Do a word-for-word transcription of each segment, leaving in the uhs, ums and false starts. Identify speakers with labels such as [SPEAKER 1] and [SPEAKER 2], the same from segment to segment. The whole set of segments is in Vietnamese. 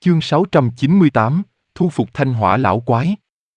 [SPEAKER 1] Chương sáu trăm chín mươi tám, thu phục thanh hỏa lão quái.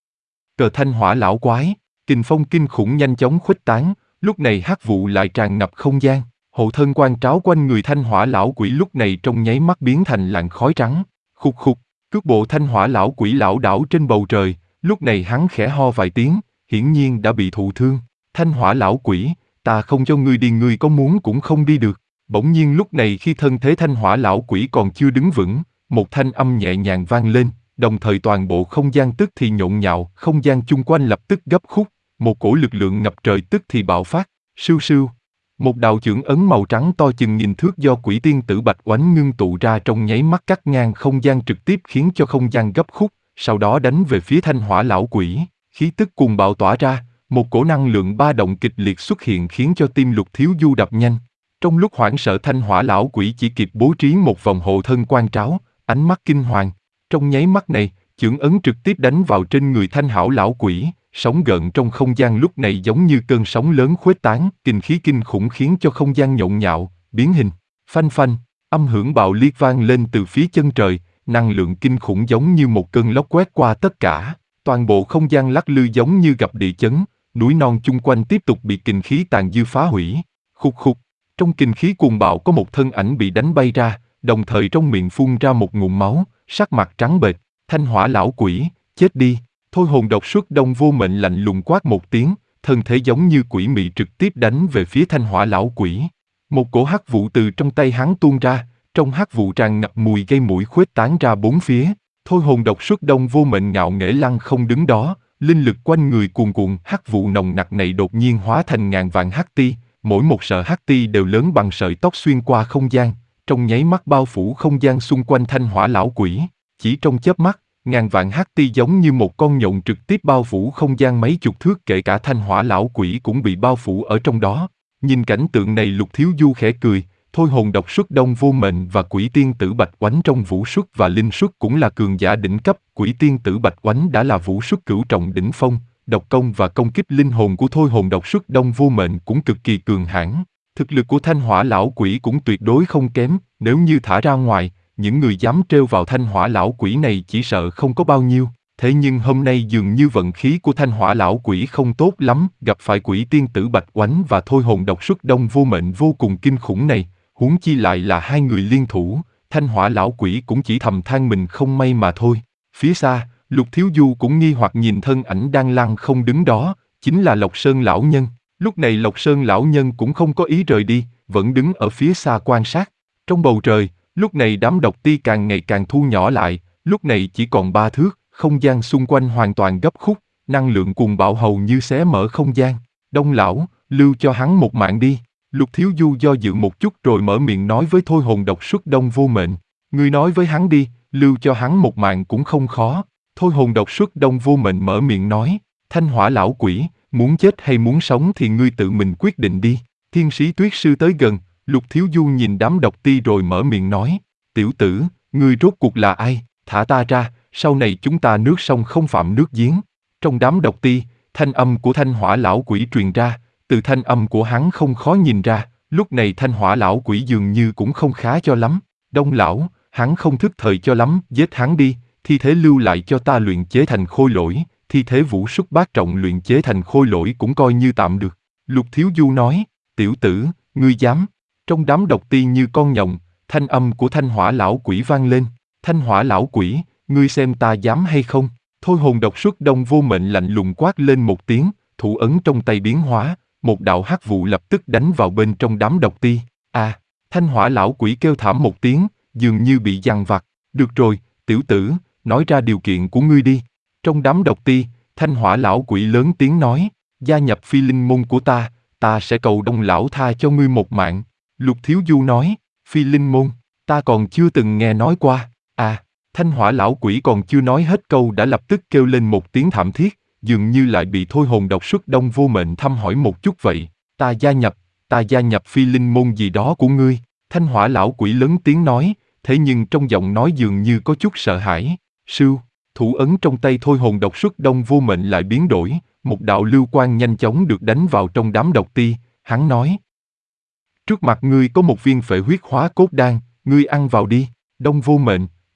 [SPEAKER 1] Cờ thanh hỏa lão quái, kình phong kinh khủng nhanh chóng khuếch tán, lúc này hắc vụ lại tràn ngập không gian, hộ thân quan tráo quanh người thanh hỏa lão quỷ lúc này trong nháy mắt biến thành làn khói trắng. Khục khục, cước bộ thanh hỏa lão quỷ lảo đảo trên bầu trời, lúc này hắn khẽ ho vài tiếng, hiển nhiên đã bị thụ thương. Thanh hỏa lão quỷ, ta không cho ngươi đi, ngươi có muốn cũng không đi được. Bỗng nhiên lúc này khi thân thế thanh hỏa lão quỷ còn chưa đứng vững, một thanh âm nhẹ nhàng vang lên, đồng thời toàn bộ không gian tức thì nhộn nhạo, không gian chung quanh lập tức gấp khúc, một cổ lực lượng ngập trời tức thì bạo phát, sưu sưu. Một đạo chưởng ấn màu trắng to chừng nghìn thước do quỷ tiên tử Bạch Oánh ngưng tụ ra trong nháy mắt cắt ngang không gian trực tiếp khiến cho không gian gấp khúc, sau đó đánh về phía thanh hỏa lão quỷ, khí tức cuồng bạo tỏa ra, một cổ năng lượng ba động kịch liệt xuất hiện khiến cho tim Lục Thiếu Du đập nhanh. Trong lúc hoảng sợ thanh hỏa lão quỷ chỉ kịp bố trí một vòng hộ thân quan tráo, ánh mắt kinh hoàng. Trong nháy mắt này, chưởng ấn trực tiếp đánh vào trên người thanh hảo lão quỷ, sóng gợn trong không gian lúc này giống như cơn sóng lớn khuếch tán, kình khí kinh khủng khiến cho không gian nhộn nhạo, biến hình. Phanh phanh, âm hưởng bạo liệt vang lên từ phía chân trời, năng lượng kinh khủng giống như một cơn lốc quét qua tất cả, toàn bộ không gian lắc lư giống như gặp địa chấn, núi non chung quanh tiếp tục bị kình khí tàn dư phá hủy. Khục khục, trong kình khí cuồng bạo có một thân ảnh bị đánh bay ra, đồng thời trong miệng phun ra một ngụm máu, sắc mặt trắng bệch. Thanh hỏa lão quỷ, chết đi. Thôi hồn độc xuất Đông Vô Mệnh lạnh lùng quát một tiếng, thân thể giống như quỷ mị trực tiếp đánh về phía thanh hỏa lão quỷ. Một cổ hắc vụ từ trong tay hắn tuôn ra, trong hắc vụ tràn ngập mùi gây mũi khuếch tán ra bốn phía. Thôi hồn độc xuất Đông Vô Mệnh ngạo nghễ lăng không đứng đó, linh lực quanh người cuồn cuộn, hắc vụ nồng nặc này đột nhiên hóa thành ngàn vạn hắc ti, mỗi một sợi hắc ti đều lớn bằng sợi tóc xuyên qua không gian, trong nháy mắt bao phủ không gian xung quanh thanh hỏa lão quỷ. Chỉ trong chớp mắt, ngàn vạn hắc ti giống như một con nhộng trực tiếp bao phủ không gian mấy chục thước, kể cả thanh hỏa lão quỷ cũng bị bao phủ ở trong đó. Nhìn cảnh tượng này Lục Thiếu Du khẽ cười, thôi hồn độc xuất Đông Vô Mệnh và quỷ tiên tử Bạch Oánh trong vũ xuất và linh xuất cũng là cường giả đỉnh cấp, quỷ tiên tử Bạch Oánh đã là vũ xuất cửu trọng đỉnh phong, độc công và công kích linh hồn của thôi hồn độc xuất Đông Vô Mệnh cũng cực kỳ cường hãn. Thực lực của thanh hỏa lão quỷ cũng tuyệt đối không kém, nếu như thả ra ngoài, những người dám trêu vào thanh hỏa lão quỷ này chỉ sợ không có bao nhiêu. Thế nhưng hôm nay dường như vận khí của thanh hỏa lão quỷ không tốt lắm, gặp phải quỷ tiên tử Bạch Oánh và thôi hồn độc xuất Đông Vô Mệnh vô cùng kinh khủng này, huống chi lại là hai người liên thủ, thanh hỏa lão quỷ cũng chỉ thầm than mình không may mà thôi. Phía xa, Lục Thiếu Du cũng nghi hoặc nhìn thân ảnh đang lăng không đứng đó, chính là Lộc Sơn lão nhân. Lúc này Lộc Sơn lão nhân cũng không có ý rời đi, vẫn đứng ở phía xa quan sát. Trong bầu trời, lúc này đám độc ti càng ngày càng thu nhỏ lại, lúc này chỉ còn ba thước, không gian xung quanh hoàn toàn gấp khúc, năng lượng cuồng bạo hầu như xé mở không gian. Đông lão, lưu cho hắn một mạng đi. Lục Thiếu Du do dự một chút rồi mở miệng nói với thôi hồn độc xuất Đông Vô Mệnh. Ngươi nói với hắn đi, lưu cho hắn một mạng cũng không khó. Thôi hồn độc xuất Đông Vô Mệnh mở miệng nói, thanh hỏa lão quỷ, muốn chết hay muốn sống thì ngươi tự mình quyết định đi. Thiên sĩ tuyết sư tới gần, Lục Thiếu Du nhìn đám độc ti rồi mở miệng nói, tiểu tử, ngươi rốt cuộc là ai, thả ta ra, sau này chúng ta nước sông không phạm nước giếng. Trong đám độc ti, thanh âm của thanh hỏa lão quỷ truyền ra, từ thanh âm của hắn không khó nhìn ra, lúc này thanh hỏa lão quỷ dường như cũng không khá cho lắm. Đông lão, hắn không thức thời cho lắm, giết hắn đi, thi thế lưu lại cho ta luyện chế thành khôi lỗi, thi thế vũ xuất bát trọng luyện chế thành khôi lỗi cũng coi như tạm được. Lục Thiếu Du nói, tiểu tử, ngươi dám. Trong đám độc ti như con nhộng, thanh âm của thanh hỏa lão quỷ vang lên, thanh hỏa lão quỷ, ngươi xem ta dám hay không? Thôi hồn độc xuất Đông Vô Mệnh lạnh lùng quát lên một tiếng, thủ ấn trong tay biến hóa, một đạo hắc vụ lập tức đánh vào bên trong đám độc ti. À, thanh hỏa lão quỷ kêu thảm một tiếng, dường như bị giằng vặt. Được rồi, tiểu tử, nói ra điều kiện của ngươi đi. Trong đám độc ti, thanh hỏa lão quỷ lớn tiếng nói, gia nhập phi linh môn của ta, ta sẽ cầu Đông lão tha cho ngươi một mạng. Lục Thiếu Du nói, phi linh môn, ta còn chưa từng nghe nói qua. À, thanh hỏa lão quỷ còn chưa nói hết câu đã lập tức kêu lên một tiếng thảm thiết, dường như lại bị thôi hồn độc xuất Đông Vô Mệnh thăm hỏi một chút vậy. Ta gia nhập, ta gia nhập phi linh môn gì đó của ngươi. Thanh hỏa lão quỷ lớn tiếng nói, thế nhưng trong giọng nói dường như có chút sợ hãi. Sưu, thủ ấn trong tay thôi hồn độc xuất Đông Vô Mệnh lại biến đổi, một đạo lưu quang nhanh chóng được đánh vào trong đám độc ti. Hắn nói, trước mặt ngươi có một viên phệ huyết hóa cốt đan, ngươi ăn vào đi. Đông Vô Mệnh,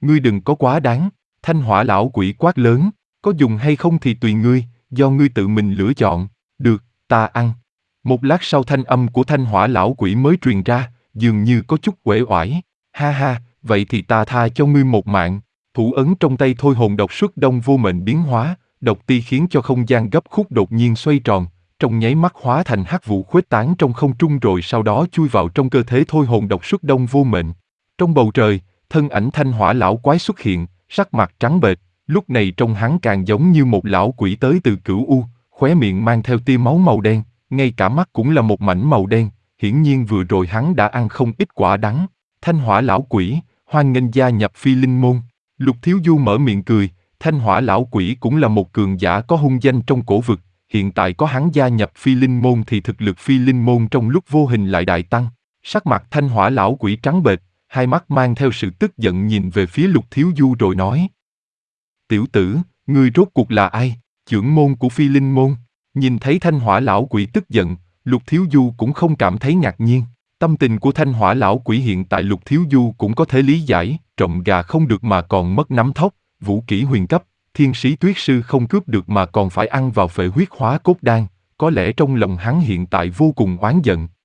[SPEAKER 1] ngươi đừng có quá đáng. Thanh hỏa lão quỷ quát lớn, có dùng hay không thì tùy ngươi, do ngươi tự mình lựa chọn. Được, ta ăn. Một lát sau thanh âm của thanh hỏa lão quỷ mới truyền ra, dường như có chút uể oải. Ha ha, vậy thì ta tha cho ngươi một mạng. Thủ ấn trong tay thôi hồn độc xuất đông vô mệnh biến hóa, độc ti khiến cho không gian gấp khúc đột nhiên xoay tròn, trong nháy mắt hóa thành hắc vụ khuếch tán trong không trung rồi sau đó chui vào trong cơ thể thôi hồn độc xuất đông vô mệnh. Trong bầu trời, thân ảnh thanh hỏa lão quái xuất hiện, sắc mặt trắng bệch, lúc này trông hắn càng giống như một lão quỷ tới từ cửu u, khóe miệng mang theo tia máu màu đen, ngay cả mắt cũng là một mảnh màu đen, hiển nhiên vừa rồi hắn đã ăn không ít quả đắng. Thanh hỏa lão quỷ, hoan nghênh gia nhập Phi Linh môn. Lục Thiếu Du mở miệng cười, thanh hỏa lão quỷ cũng là một cường giả có hung danh trong cổ vực, hiện tại có hắn gia nhập Phi Linh môn thì thực lực Phi Linh môn trong lúc vô hình lại đại tăng. Sắc mặt thanh hỏa lão quỷ trắng bệch, hai mắt mang theo sự tức giận nhìn về phía Lục Thiếu Du rồi nói. Tiểu tử, ngươi rốt cuộc là ai? Trưởng môn của Phi Linh môn. Nhìn thấy thanh hỏa lão quỷ tức giận, Lục Thiếu Du cũng không cảm thấy ngạc nhiên. Tâm tình của thanh hỏa lão quỷ hiện tại Lục Thiếu Du cũng có thể lý giải, trộm gà không được mà còn mất nắm thóc, vũ kỹ huyền cấp, thiên sĩ tuyết sư không cướp được mà còn phải ăn vào phệ huyết hóa cốt đan, có lẽ trong lòng hắn hiện tại vô cùng oán giận.